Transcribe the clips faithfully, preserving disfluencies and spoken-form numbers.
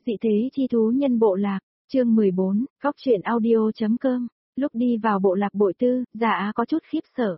Dị thế chi thú nhân bộ lạc, chương mười bốn, góc truyện audio.com, lúc đi vào bộ lạc Bội Tư, Dạ Á có chút khiếp sợ.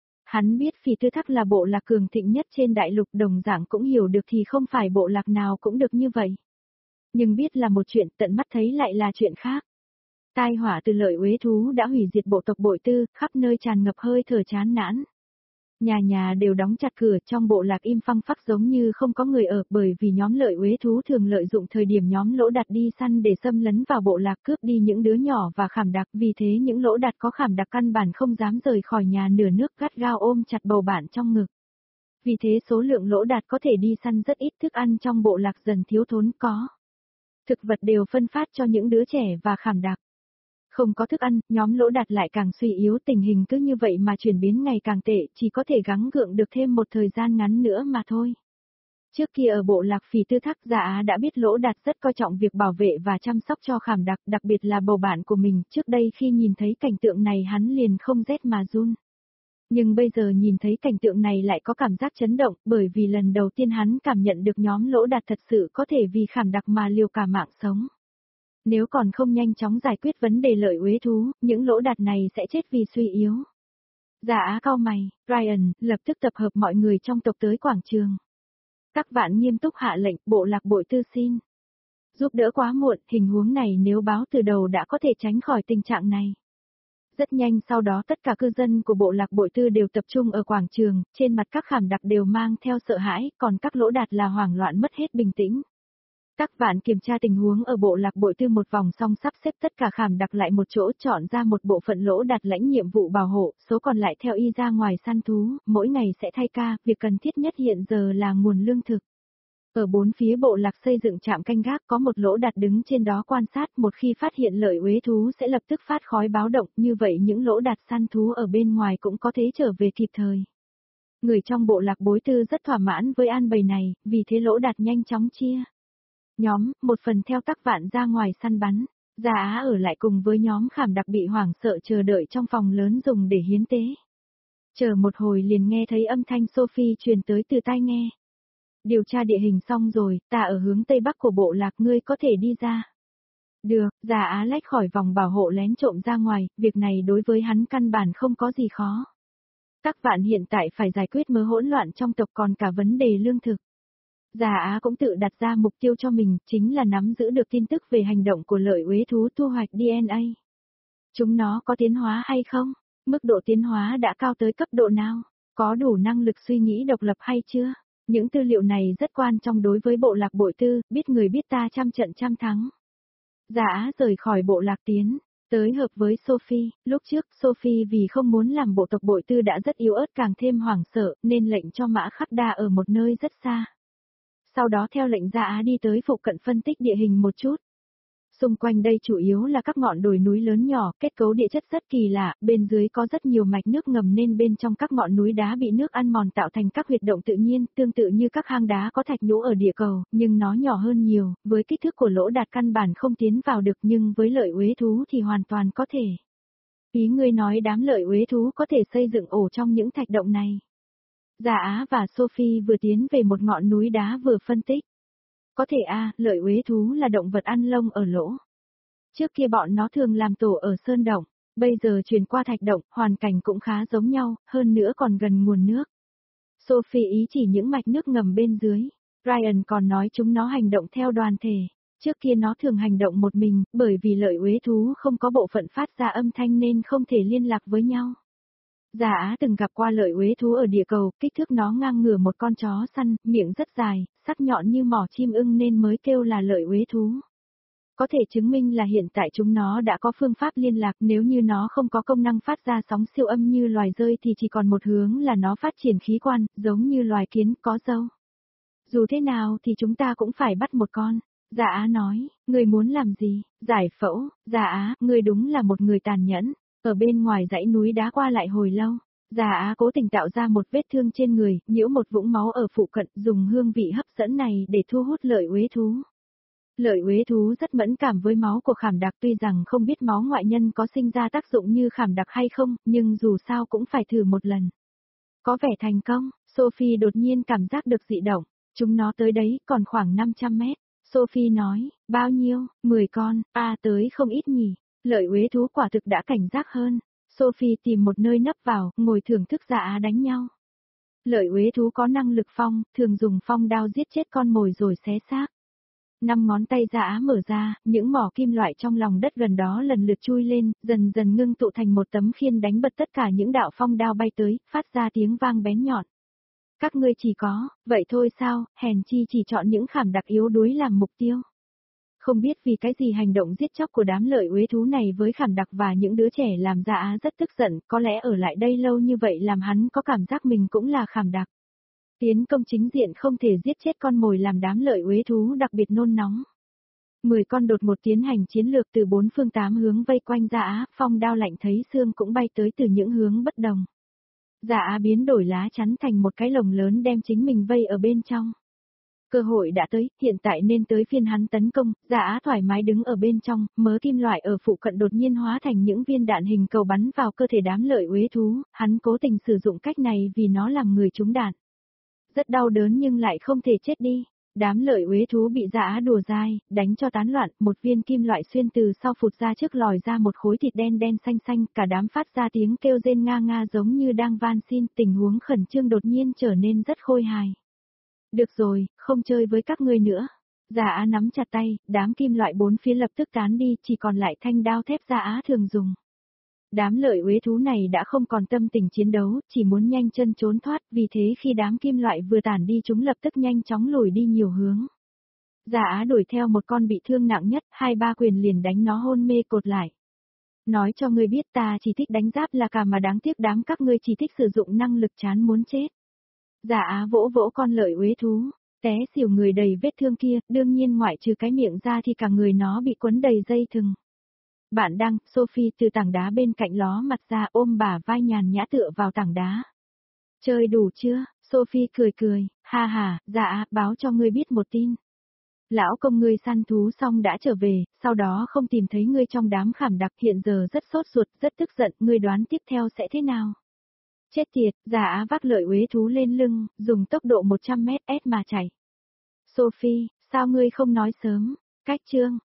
Hắn biết Phỉ Tư Thác là bộ lạc cường thịnh nhất trên đại lục, đồng dạng cũng hiểu được thì không phải bộ lạc nào cũng được như vậy. Nhưng biết là một chuyện, tận mắt thấy lại là chuyện khác. Tai họa từ lợi uế thú đã hủy diệt bộ tộc Bội Tư, khắp nơi tràn ngập hơi thở chán nản. Nhà nhà đều đóng chặt cửa, trong bộ lạc im phăng phắc giống như không có người ở, bởi vì nhóm lợi uế thú thường lợi dụng thời điểm nhóm lỗ đạt đi săn để xâm lấn vào bộ lạc, cướp đi những đứa nhỏ và khảm đặc, vì thế những lỗ đạt có khảm đặc căn bản không dám rời khỏi nhà, nửa nước gắt gao ôm chặt bầu bạn trong ngực. Vì thế số lượng lỗ đạt có thể đi săn rất ít, thức ăn trong bộ lạc dần thiếu thốn, có thực vật đều phân phát cho những đứa trẻ và khảm đặc. Không có thức ăn, nhóm lỗ đạt lại càng suy yếu, tình hình cứ như vậy mà chuyển biến ngày càng tệ, chỉ có thể gắng gượng được thêm một thời gian ngắn nữa mà thôi. Trước kia ở bộ lạc Phỉ Tư Thác, Dạ Á đã biết lỗ đạt rất coi trọng việc bảo vệ và chăm sóc cho khảm đặc, đặc biệt là bầu bạn của mình, trước đây khi nhìn thấy cảnh tượng này hắn liền không rét mà run. Nhưng bây giờ nhìn thấy cảnh tượng này lại có cảm giác chấn động, bởi vì lần đầu tiên hắn cảm nhận được nhóm lỗ đạt thật sự có thể vì khảm đặc mà liều cả mạng sống. Nếu còn không nhanh chóng giải quyết vấn đề lợi uế thú, những lỗ đạt này sẽ chết vì suy yếu. Dạ Á cau mày, Ryan, lập tức tập hợp mọi người trong tộc tới quảng trường. Các vạn nghiêm túc hạ lệnh, bộ lạc Bội Tư xin giúp đỡ, quá muộn, tình huống này nếu báo từ đầu đã có thể tránh khỏi tình trạng này. Rất nhanh sau đó tất cả cư dân của bộ lạc Bội Tư đều tập trung ở quảng trường, trên mặt các khảm đặc đều mang theo sợ hãi, còn các lỗ đạt là hoảng loạn mất hết bình tĩnh. Các vạn kiểm tra tình huống ở bộ lạc Bội Tư một vòng xong sắp xếp tất cả khảm đặc lại một chỗ, chọn ra một bộ phận lỗ đạt lãnh nhiệm vụ bảo hộ, số còn lại theo y ra ngoài săn thú, mỗi ngày sẽ thay ca, việc cần thiết nhất hiện giờ là nguồn lương thực. Ở bốn phía bộ lạc xây dựng trạm canh gác, có một lỗ đạt đứng trên đó quan sát, một khi phát hiện lợi uế thú sẽ lập tức phát khói báo động, như vậy những lỗ đạt săn thú ở bên ngoài cũng có thể trở về kịp thời. Người trong bộ lạc Bội Tư rất thỏa mãn với an bày này, vì thế lỗ đạt nhanh chóng chia nhóm, một phần theo các vạn ra ngoài săn bắn. Dạ Á ở lại cùng với nhóm khảm đặc bị hoảng sợ chờ đợi trong phòng lớn dùng để hiến tế. Chờ một hồi liền nghe thấy âm thanh Sophie truyền tới từ tai nghe. Điều tra địa hình xong rồi, ta ở hướng tây bắc của bộ lạc, ngươi có thể đi ra. Được, Dạ Á lách khỏi vòng bảo hộ lén trộm ra ngoài, việc này đối với hắn căn bản không có gì khó. Các vạn hiện tại phải giải quyết mớ hỗn loạn trong tộc, còn cả vấn đề lương thực. Dạ Á cũng tự đặt ra mục tiêu cho mình, chính là nắm giữ được tin tức về hành động của lợi uế thú thu hoạch đê en a. Chúng nó có tiến hóa hay không? Mức độ tiến hóa đã cao tới cấp độ nào? Có đủ năng lực suy nghĩ độc lập hay chưa? Những tư liệu này rất quan trọng đối với bộ lạc Bội Tư, biết người biết ta trăm trận trăm thắng. Dạ Á rời khỏi bộ lạc tiến tới hợp với Sophie, lúc trước Sophie vì không muốn làm bộ tộc Bội Tư đã rất yếu ớt càng thêm hoảng sợ, nên lệnh cho Mã Khắc Đa ở một nơi rất xa. Sau đó theo lệnh Dạ Á đi tới phụ cận phân tích địa hình một chút. Xung quanh đây chủ yếu là các ngọn đồi núi lớn nhỏ, kết cấu địa chất rất kỳ lạ, bên dưới có rất nhiều mạch nước ngầm nên bên trong các ngọn núi đá bị nước ăn mòn tạo thành các huyệt động tự nhiên, tương tự như các hang đá có thạch nhũ ở địa cầu, nhưng nó nhỏ hơn nhiều, với kích thước của lỗ đạt căn bản không tiến vào được, nhưng với lợi uế thú thì hoàn toàn có thể. Ý ngươi nói đám lợi uế thú có thể xây dựng ổ trong những thạch động này. Dạ Á và Sophie vừa tiến về một ngọn núi đá vừa phân tích. Có thể a, à, lợi uế thú là động vật ăn lông ở lỗ. Trước kia bọn nó thường làm tổ ở sơn động, bây giờ chuyển qua thạch động, hoàn cảnh cũng khá giống nhau, hơn nữa còn gần nguồn nước. Sophie ý chỉ những mạch nước ngầm bên dưới. Ryan còn nói chúng nó hành động theo đoàn thể. Trước kia nó thường hành động một mình, bởi vì lợi uế thú không có bộ phận phát ra âm thanh nên không thể liên lạc với nhau. Dạ Á từng gặp qua lợi uế thú ở địa cầu, kích thước nó ngang ngửa một con chó săn, miệng rất dài, sắc nhọn như mỏ chim ưng nên mới kêu là lợi uế thú. Có thể chứng minh là hiện tại chúng nó đã có phương pháp liên lạc, nếu như nó không có công năng phát ra sóng siêu âm như loài dơi thì chỉ còn một hướng là nó phát triển khí quan, giống như loài kiến có râu. Dù thế nào thì chúng ta cũng phải bắt một con. Dạ Á nói, người muốn làm gì? Giải phẫu. Dạ Á, người đúng là một người tàn nhẫn. Ở bên ngoài dãy núi đá qua lại hồi lâu, Dạ Á cố tình tạo ra một vết thương trên người, nhiễu một vũng máu ở phụ cận, dùng hương vị hấp dẫn này để thu hút lợi uế thú. Lợi uế thú rất mẫn cảm với máu của khảm đặc, tuy rằng không biết máu ngoại nhân có sinh ra tác dụng như khảm đặc hay không, nhưng dù sao cũng phải thử một lần. Có vẻ thành công, Sophie đột nhiên cảm giác được dị động, chúng nó tới đấy còn khoảng năm trăm mét. Sophie nói, bao nhiêu, mười con, à tới không ít nhỉ. Lợi uế thú quả thực đã cảnh giác hơn. Sophie tìm một nơi nấp vào, ngồi thưởng thức Dạ Á đánh nhau. Lợi uế thú có năng lực phong, thường dùng phong đao giết chết con mồi rồi xé xác. Năm ngón tay Dạ Á mở ra, những mỏ kim loại trong lòng đất gần đó lần lượt chui lên, dần dần ngưng tụ thành một tấm khiên đánh bật tất cả những đạo phong đao bay tới, phát ra tiếng vang bén nhọn. Các ngươi chỉ có, vậy thôi sao, hèn chi chỉ chọn những khảm đặc yếu đuối làm mục tiêu. Không biết vì cái gì hành động giết chóc của đám lợi uế thú này với khảm đặc và những đứa trẻ làm Dạ Á rất tức giận, có lẽ ở lại đây lâu như vậy làm hắn có cảm giác mình cũng là khảm đặc. Tiến công chính diện không thể giết chết con mồi làm đám lợi uế thú đặc biệt nôn nóng. Mười con đột ngột tiến hành chiến lược từ bốn phương tám hướng vây quanh Dạ Á, phong đao lạnh thấy xương cũng bay tới từ những hướng bất đồng. Dạ Á biến đổi lá chắn thành một cái lồng lớn đem chính mình vây ở bên trong. Cơ hội đã tới, hiện tại nên tới phiên hắn tấn công, Dạ Á thoải mái đứng ở bên trong, mớ kim loại ở phụ cận đột nhiên hóa thành những viên đạn hình cầu bắn vào cơ thể đám lợi uế thú, hắn cố tình sử dụng cách này vì nó làm người trúng đạn. Rất đau đớn nhưng lại không thể chết đi. Đám lợi uế thú bị Dạ Á đùa dai, đánh cho tán loạn, một viên kim loại xuyên từ sau phụt ra trước lòi ra một khối thịt đen đen xanh xanh, cả đám phát ra tiếng kêu rên nga nga giống như đang van xin, tình huống khẩn trương đột nhiên trở nên rất khôi hài. Được rồi, không chơi với các ngươi nữa. Dạ Á nắm chặt tay, đám kim loại bốn phía lập tức tán đi, chỉ còn lại thanh đao thép Dạ Á thường dùng. Đám lợi uế thú này đã không còn tâm tình chiến đấu, chỉ muốn nhanh chân trốn thoát, vì thế khi đám kim loại vừa tản đi chúng lập tức nhanh chóng lùi đi nhiều hướng. Dạ Á đuổi theo một con bị thương nặng nhất, hai ba quyền liền đánh nó hôn mê cột lại. Nói cho ngươi biết ta chỉ thích đánh giáp là cả mà đáng tiếc đám các ngươi chỉ thích sử dụng năng lực chán muốn chết. Dạ Á vỗ vỗ con lợi uế thú, té xỉu người đầy vết thương kia, đương nhiên ngoại trừ cái miệng ra thì cả người nó bị quấn đầy dây thừng. Bạn đăng, Sophie từ tảng đá bên cạnh ló mặt ra ôm bả vai nhàn nhã tựa vào tảng đá. Chơi đủ chưa? Sophie cười cười, ha ha, dạ, báo cho ngươi biết một tin. Lão công ngươi săn thú xong đã trở về, sau đó không tìm thấy ngươi trong đám khảm đặc hiện giờ rất sốt ruột, rất tức giận, ngươi đoán tiếp theo sẽ thế nào? Chết tiệt, dạ vác lợi uế thú lên lưng, dùng tốc độ một trăm mét mà chạy. Sophie, sao ngươi không nói sớm? Cách chương.